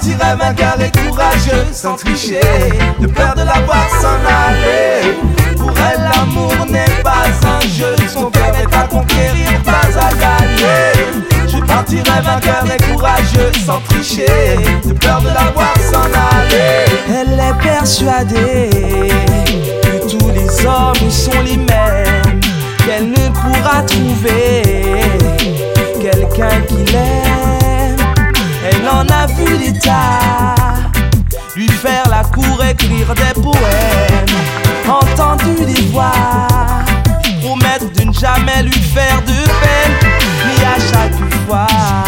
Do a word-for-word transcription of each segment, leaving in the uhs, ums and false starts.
partirai vainqueur et courageux, sans tricher, de peur de la voir s'en aller. Pour elle l'amour n'est pas un jeu, son cœur est à conquérir, pas à gagner. Je partirai vainqueur et courageux, sans tricher, de peur de la voir s'en aller. Elle est persuadée que tous les hommes sont les mêmes, qu'elle ne pourra trouver quelqu'un qui l'aime. Elle en a vu des tas, lui faire la cour, écrire des poèmes, entendu des voix promettre de ne jamais lui faire de peine. Mais à chaque fois,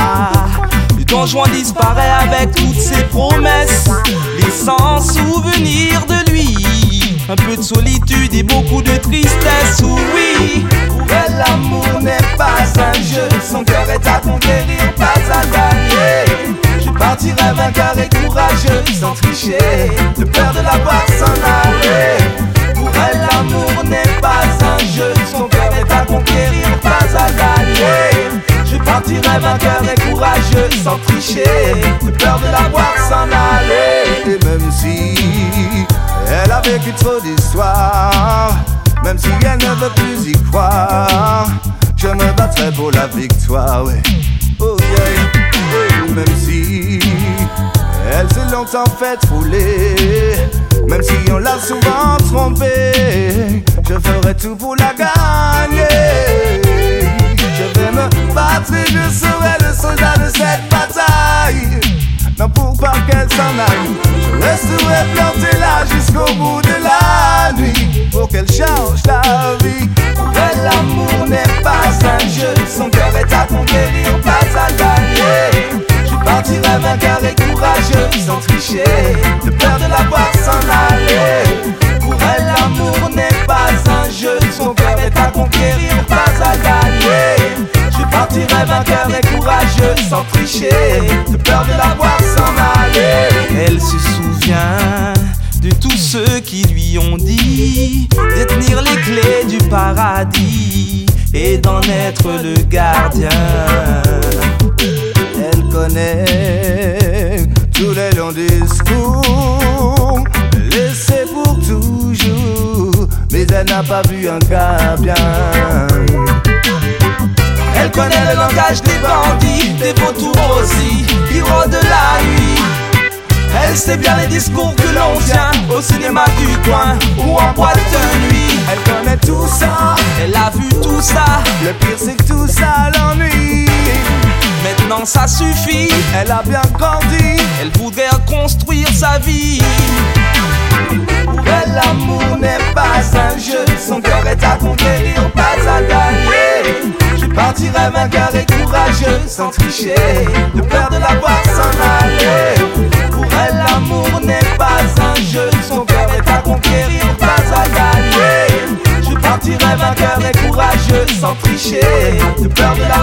le Don Juan disparaît avec toutes ses promesses, laissant souvenir de lui un peu de solitude et beaucoup de tristesse. Oui, pour elle l'amour n'est pas un jeu, son cœur est à conquérir, pas à gagner. Je partirai vainqueur et courageux, sans tricher, de peur de la voir s'en aller. Pour elle l'amour n'est pas un jeu, son cœur est à conquérir, pas à gagner. Je partirai vainqueur et courageux, sans tricher, de peur de la voir s'en aller. Et même si elle a vécu trop d'histoires, même si elle ne veut plus y croire, je me battrai pour la victoire, ouais. Oh yeah. Même si elle s'est longtemps fait rouler, même si on l'a souvent trompée, je ferai tout pour la gagner. Je vais me battre et je serai le soldat de cette bataille. Non, pour pas qu'elle s'en aille, je resterai planté là jusqu'au bout de la nuit, pour qu'elle change la vie. Pour elle l'amour n'est pas un jeu, son cœur est à conquérir, pas à gagner. Je partirai vainqueur et courageux, sans tricher, de peur de la voir s'en aller. Pour elle l'amour n'est pas un jeu, son cœur est à conquérir, pas à gagner. Je partirai vainqueur et courageux, sans tricher, de peur de la voir s'en aller. Elle se souvient de tous ceux qui lui ont dit détenir les clés du paradis et d'en être le gardien. Elle connaît tous les longs discours laissés pour toujours, mais elle n'a pas vu un gars bien. Elle connaît le langage des bandits, des vautours aussi, qui rôdent la nuit. Elle sait bien les discours que l'on tient au cinéma du coin ou en boîte de nuit. Elle connaît tout ça, elle a vu tout ça. Le pire c'est que tout ça l'ennuie. Maintenant ça suffit, elle a bien grandi, elle voudrait reconstruire sa vie. Pour elle l'amour n'est pas un jeu, son cœur est à conquérir, pas à gagner. Je partirai vainqueur et courageux, sans tricher, de peur de la voir s'en aller. Pour elle l'amour n'est pas un jeu, son cœur est à conquérir, pas à gagner. Je partirai vainqueur et courageux, sans tricher, de peur de la